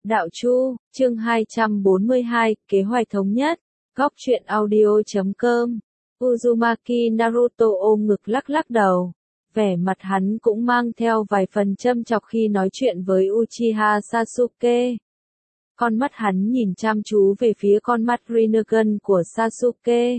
Đạo Chu, chương 242, kế hoạch thống nhất, góc truyện audio.com. Uzumaki Naruto ôm ngực lắc lắc đầu. Vẻ mặt hắn cũng mang theo vài phần châm chọc khi nói chuyện với Uchiha Sasuke. Con mắt hắn nhìn chăm chú về phía con mắt Rinnegan của Sasuke.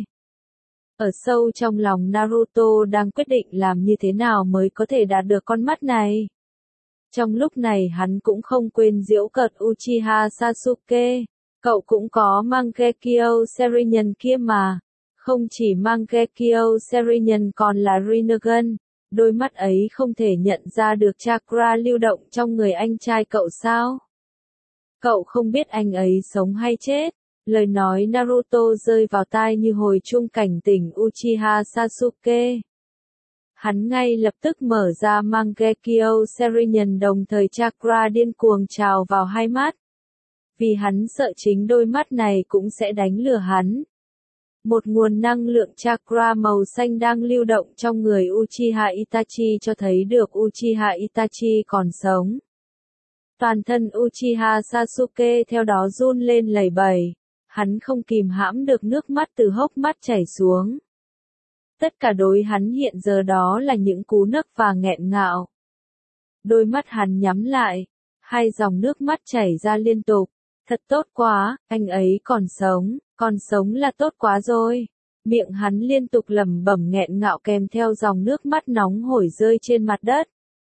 Ở sâu trong lòng Naruto đang quyết định làm như thế nào mới có thể đạt được con mắt này. Trong lúc này hắn cũng không quên giễu cợt Uchiha Sasuke. Cậu cũng có Mangekyo Sharingan kia mà. Không chỉ Mangekyo Sharingan còn là Rinnegan. Đôi mắt ấy không thể nhận ra được chakra lưu động trong người anh trai cậu sao? Cậu không biết anh ấy sống hay chết. Lời nói Naruto rơi vào tai như hồi chuông cảnh tỉnh Uchiha Sasuke. Hắn ngay lập tức mở ra Mangekyo Sharingan, đồng thời chakra điên cuồng trào vào hai mắt. Vì hắn sợ chính đôi mắt này cũng sẽ đánh lừa hắn. Một nguồn năng lượng chakra màu xanh đang lưu động trong người Uchiha Itachi cho thấy được Uchiha Itachi còn sống. Toàn thân Uchiha Sasuke theo đó run lên lẩy bẩy. Hắn không kìm hãm được nước mắt từ hốc mắt chảy xuống. Tất cả đối hắn hiện giờ đó là những cú nấc và nghẹn ngào. Đôi mắt hắn nhắm lại, hai dòng nước mắt chảy ra liên tục. Thật tốt quá, anh ấy còn sống là tốt quá rồi. Miệng hắn liên tục lẩm bẩm nghẹn ngào kèm theo dòng nước mắt nóng hổi rơi trên mặt đất.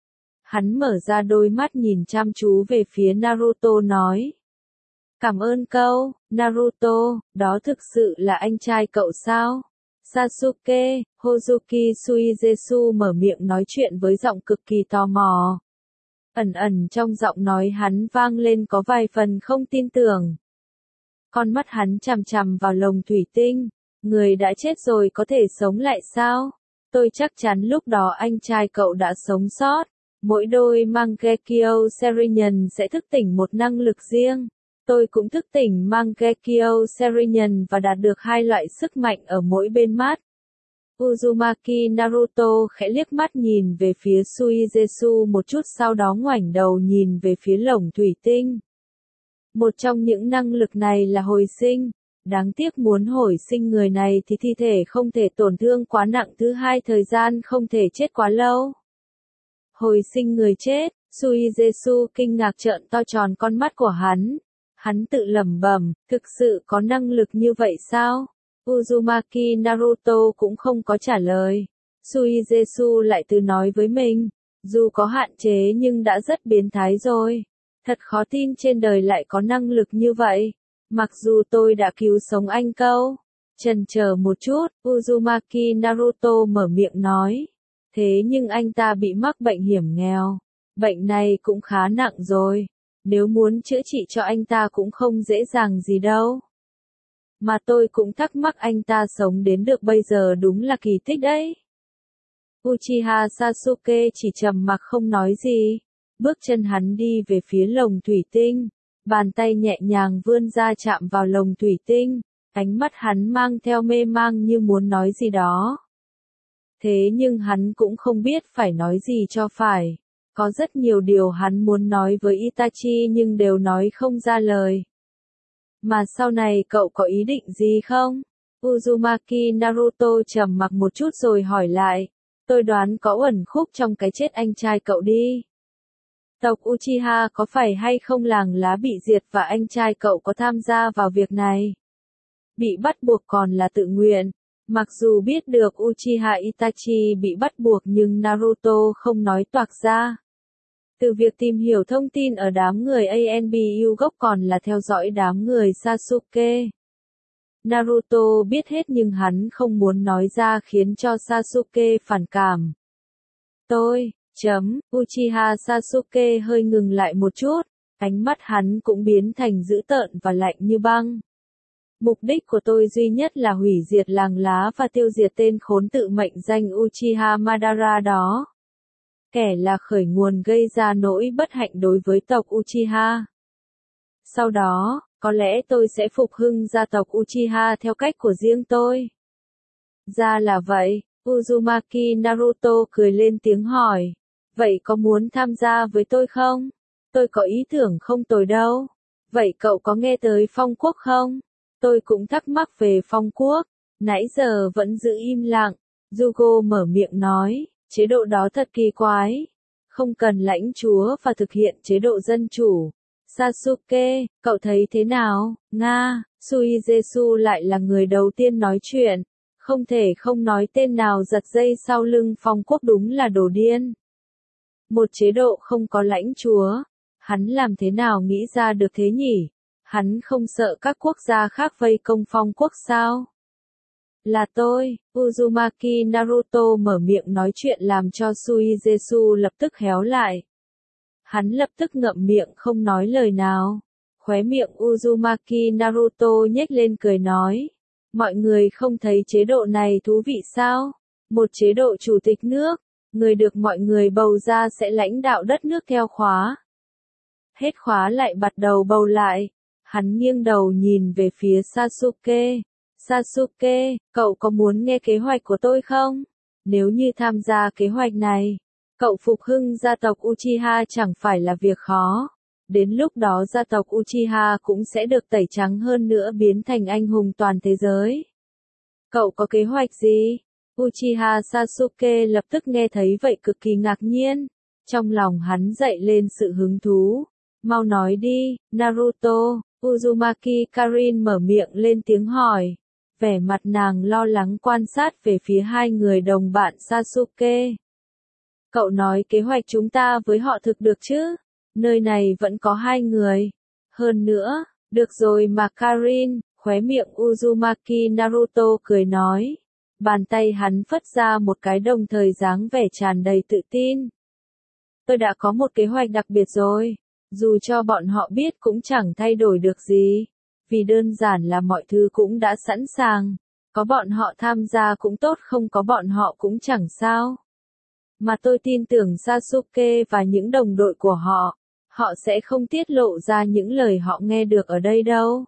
Hắn mở ra đôi mắt nhìn chăm chú về phía Naruto nói. Cảm ơn cậu, Naruto, đó thực sự là anh trai cậu sao? Sasuke, Hozuki Suigetsu mở miệng nói chuyện với giọng cực kỳ tò mò. Ẩn ẩn trong giọng nói hắn vang lên có vài phần không tin tưởng. Con mắt hắn chằm chằm vào lồng thủy tinh. Người đã chết rồi có thể sống lại sao? Tôi chắc chắn lúc đó anh trai cậu đã sống sót. Mỗi đôi Mangekyo Sharingan sẽ thức tỉnh một năng lực riêng. Tôi cũng thức tỉnh Mangekyo Sharingan và đạt được hai loại sức mạnh ở mỗi bên mắt. Uzumaki Naruto khẽ liếc mắt nhìn về phía Suigetsu một chút, sau đó ngoảnh đầu nhìn về phía lồng thủy tinh. Một trong những năng lực này là hồi sinh. Đáng tiếc muốn hồi sinh người này thì thi thể không thể tổn thương quá nặng, thứ hai thời gian không thể chết quá lâu. Hồi sinh người chết, Suigetsu kinh ngạc trợn to tròn con mắt của hắn. Hắn tự lẩm bẩm, thực sự có năng lực như vậy sao? Uzumaki Naruto cũng không có trả lời. Suigetsu lại tự nói với mình, dù có hạn chế nhưng đã rất biến thái rồi. Thật khó tin trên đời lại có năng lực như vậy. Mặc dù tôi đã cứu sống anh câu. Chần chờ một chút, Uzumaki Naruto mở miệng nói. Thế nhưng anh ta bị mắc bệnh hiểm nghèo. Bệnh này cũng khá nặng rồi. Nếu muốn chữa trị cho anh ta cũng không dễ dàng gì đâu. Mà tôi cũng thắc mắc anh ta sống đến được bây giờ đúng là kỳ tích đấy. Uchiha Sasuke chỉ trầm mặc không nói gì. Bước chân hắn đi về phía lồng thủy tinh. Bàn tay nhẹ nhàng vươn ra chạm vào lồng thủy tinh. Ánh mắt hắn mang theo mê mang như muốn nói gì đó. Thế nhưng hắn cũng không biết phải nói gì cho phải. Có rất nhiều điều hắn muốn nói với Itachi nhưng đều nói không ra lời. Mà sau này cậu có ý định gì không? Uzumaki Naruto trầm mặc một chút rồi hỏi lại. Tôi đoán có uẩn khúc trong cái chết anh trai cậu đi. Tộc Uchiha có phải hay không làng lá bị diệt và anh trai cậu có tham gia vào việc này? Bị bắt buộc còn là tự nguyện. Mặc dù biết được Uchiha Itachi bị bắt buộc nhưng Naruto không nói toạc ra. Từ việc tìm hiểu thông tin ở đám người ANBU gốc còn là theo dõi đám người Sasuke. Naruto biết hết nhưng hắn không muốn nói ra khiến cho Sasuke phản cảm. Uchiha Sasuke hơi ngừng lại một chút, ánh mắt hắn cũng biến thành dữ tợn và lạnh như băng. Mục đích của tôi duy nhất là hủy diệt làng lá và tiêu diệt tên khốn tự mệnh danh Uchiha Madara đó. Kẻ là khởi nguồn gây ra nỗi bất hạnh đối với tộc Uchiha. Sau đó, có lẽ tôi sẽ phục hưng gia tộc Uchiha theo cách của riêng tôi. Ra là vậy, Uzumaki Naruto cười lên tiếng hỏi. Vậy có muốn tham gia với tôi không? Tôi có ý tưởng không tồi đâu. Vậy cậu có nghe tới phong quốc không? Tôi cũng thắc mắc về phong quốc. Nãy giờ vẫn giữ im lặng. Yugo mở miệng nói, chế độ đó thật kỳ quái. Không cần lãnh chúa và thực hiện chế độ dân chủ. Sasuke, cậu thấy thế nào? Nga, Suijesu lại là người đầu tiên nói chuyện. Không thể không nói tên nào giật dây sau lưng phong quốc đúng là đồ điên. Một chế độ không có lãnh chúa. Hắn làm thế nào nghĩ ra được thế nhỉ? Hắn không sợ các quốc gia khác vây công phong quốc sao? Là tôi, Uzumaki Naruto mở miệng nói chuyện làm cho Suijesu lập tức héo lại. Hắn lập tức ngậm miệng không nói lời nào. Khóe miệng Uzumaki Naruto nhếch lên cười nói. Mọi người không thấy chế độ này thú vị sao? Một chế độ chủ tịch nước, người được mọi người bầu ra sẽ lãnh đạo đất nước theo khóa. Hết khóa lại bắt đầu bầu lại. Hắn nghiêng đầu nhìn về phía Sasuke. Sasuke, cậu có muốn nghe kế hoạch của tôi không? Nếu như tham gia kế hoạch này, cậu phục hưng gia tộc Uchiha chẳng phải là việc khó. Đến lúc đó gia tộc Uchiha cũng sẽ được tẩy trắng hơn nữa biến thành anh hùng toàn thế giới. Cậu có kế hoạch gì? Uchiha Sasuke lập tức nghe thấy vậy cực kỳ ngạc nhiên. Trong lòng hắn dậy lên sự hứng thú. Mau nói đi, Naruto. Uzumaki Karin mở miệng lên tiếng hỏi. Vẻ mặt nàng lo lắng quan sát về phía hai người đồng bạn Sasuke. Cậu nói kế hoạch chúng ta với họ thực được chứ? Nơi này vẫn có hai người. Hơn nữa, được rồi mà Karin, khóe miệng Uzumaki Naruto cười nói. Bàn tay hắn phất ra một cái đồng thời dáng vẻ tràn đầy tự tin. Tôi đã có một kế hoạch đặc biệt rồi. Dù cho bọn họ biết cũng chẳng thay đổi được gì. Vì đơn giản là mọi thứ cũng đã sẵn sàng. Có bọn họ tham gia cũng tốt, không có bọn họ cũng chẳng sao. Mà tôi tin tưởng Sasuke và những đồng đội của họ. Họ sẽ không tiết lộ ra những lời họ nghe được ở đây đâu.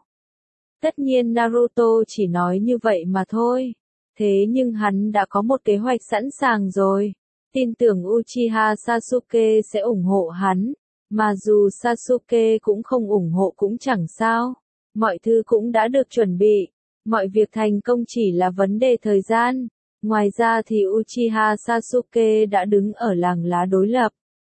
Tất nhiên Naruto chỉ nói như vậy mà thôi. Thế nhưng hắn đã có một kế hoạch sẵn sàng rồi. Tin tưởng Uchiha Sasuke sẽ ủng hộ hắn. Mà dù Sasuke cũng không ủng hộ cũng chẳng sao. Mọi thứ cũng đã được chuẩn bị. Mọi việc thành công chỉ là vấn đề thời gian. Ngoài ra thì Uchiha Sasuke đã đứng ở làng lá đối lập.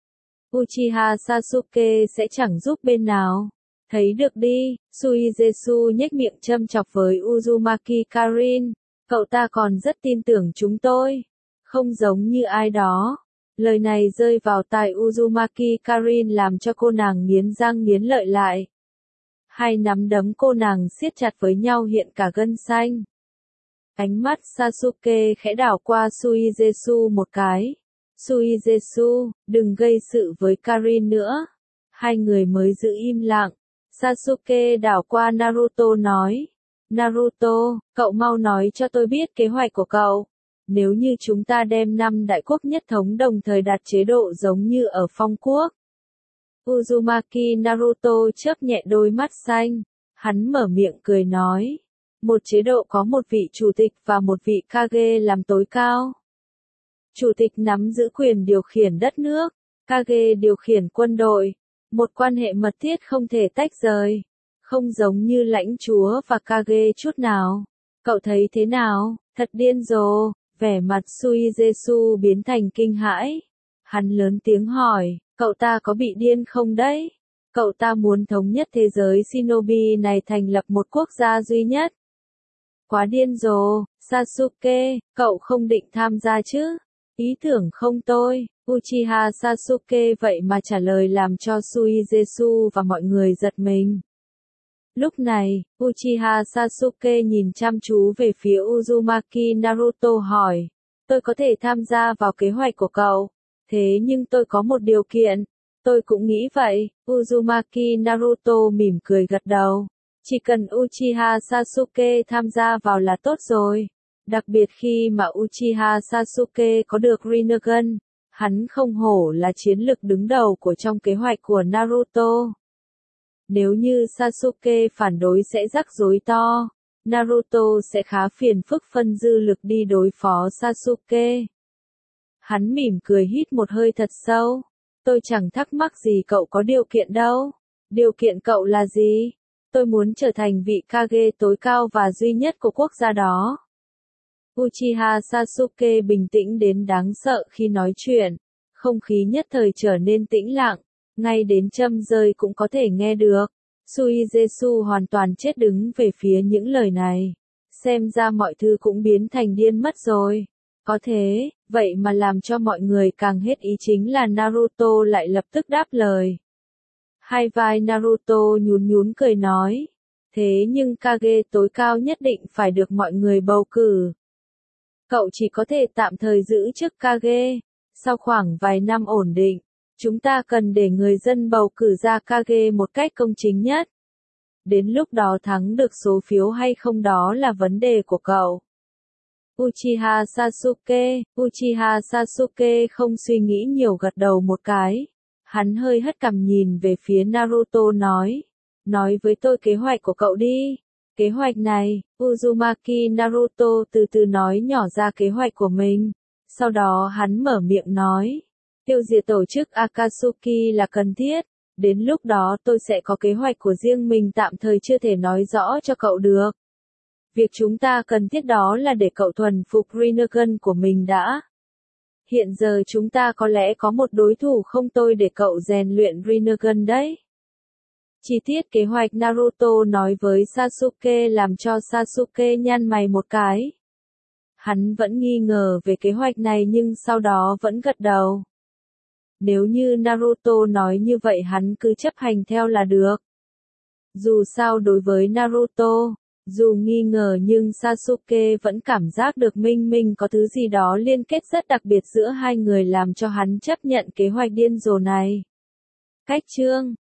Uchiha Sasuke sẽ chẳng giúp bên nào. Thấy được đi, Suijesu nhếch miệng châm chọc với Uzumaki Karin. Cậu ta còn rất tin tưởng chúng tôi. Không giống như ai đó. Lời này rơi vào tai Uzumaki Karin làm cho cô nàng nghiến răng nghiến lợi lại. Hai nắm đấm cô nàng siết chặt với nhau hiện cả gân xanh. Ánh mắt Sasuke khẽ đảo qua Suijesu một cái. Suijesu, đừng gây sự với Karin nữa. Hai người mới giữ im lặng. Sasuke đảo qua Naruto nói. Naruto, cậu mau nói cho tôi biết kế hoạch của cậu. Nếu như chúng ta đem 5 đại quốc nhất thống đồng thời đạt chế độ giống như ở phong quốc. Uzumaki Naruto chớp nhẹ đôi mắt xanh. Hắn mở miệng cười nói. Một chế độ có một vị chủ tịch và một vị Kage làm tối cao. Chủ tịch nắm giữ quyền điều khiển đất nước. Kage điều khiển quân đội. Một quan hệ mật thiết không thể tách rời. Không giống như lãnh chúa và Kage chút nào. Cậu thấy thế nào? Thật điên rồ. Vẻ mặt Suijesu biến thành kinh hãi. Hắn lớn tiếng hỏi, cậu ta có bị điên không đấy? Cậu ta muốn thống nhất thế giới shinobi này thành lập một quốc gia duy nhất. Quá điên rồ, Sasuke, cậu không định tham gia chứ? Ý tưởng không tôi. Uchiha Sasuke vậy mà trả lời làm cho Suijesu và mọi người giật mình. Lúc này, Uchiha Sasuke nhìn chăm chú về phía Uzumaki Naruto hỏi. Tôi có thể tham gia vào kế hoạch của cậu. Thế nhưng tôi có một điều kiện. Tôi cũng nghĩ vậy. Uzumaki Naruto mỉm cười gật đầu. Chỉ cần Uchiha Sasuke tham gia vào là tốt rồi. Đặc biệt khi mà Uchiha Sasuke có được Rinnegan. Hắn không hổ là chiến lực đứng đầu của trong kế hoạch của Naruto. Nếu như Sasuke phản đối sẽ rắc rối to. Naruto sẽ khá phiền phức phân dư lực đi đối phó Sasuke. Hắn mỉm cười hít một hơi thật sâu. Tôi chẳng thắc mắc gì cậu có điều kiện đâu. Điều kiện cậu là gì? Tôi muốn trở thành vị Kage tối cao và duy nhất của quốc gia đó. Uchiha Sasuke bình tĩnh đến đáng sợ khi nói chuyện. Không khí nhất thời trở nên tĩnh lặng, ngay đến châm rơi cũng có thể nghe được. Suigetsu hoàn toàn chết đứng về phía những lời này. Xem ra mọi thứ cũng biến thành điên mất rồi. Có thế, vậy mà làm cho mọi người càng hết ý chính là Naruto lại lập tức đáp lời. Hai vai Naruto nhún nhún cười nói. Thế nhưng Kage tối cao nhất định phải được mọi người bầu cử. Cậu chỉ có thể tạm thời giữ chức Kage. Sau khoảng vài năm ổn định, chúng ta cần để người dân bầu cử ra Kage một cách công chính nhất. Đến lúc đó thắng được số phiếu hay không đó là vấn đề của cậu. Uchiha Sasuke không suy nghĩ nhiều gật đầu một cái. Hắn hơi hất cằm nhìn về phía Naruto nói. Nói với tôi kế hoạch của cậu đi. Kế hoạch này, Uzumaki Naruto từ từ nói nhỏ ra kế hoạch của mình. Sau đó hắn mở miệng nói. Tiêu diệt tổ chức Akatsuki là cần thiết. Đến lúc đó tôi sẽ có kế hoạch của riêng mình tạm thời chưa thể nói rõ cho cậu được. Việc chúng ta cần thiết đó là để cậu thuần phục Rinnegan của mình đã. Hiện giờ chúng ta có lẽ có một đối thủ không tồi để cậu rèn luyện Rinnegan đấy. Chi tiết kế hoạch Naruto nói với Sasuke làm cho Sasuke nhăn mày một cái. Hắn vẫn nghi ngờ về kế hoạch này nhưng sau đó vẫn gật đầu. Nếu như Naruto nói như vậy hắn cứ chấp hành theo là được. Dù sao đối với Naruto, dù nghi ngờ nhưng Sasuke vẫn cảm giác được minh có thứ gì đó liên kết rất đặc biệt giữa hai người làm cho hắn chấp nhận kế hoạch điên rồ này. Cách chương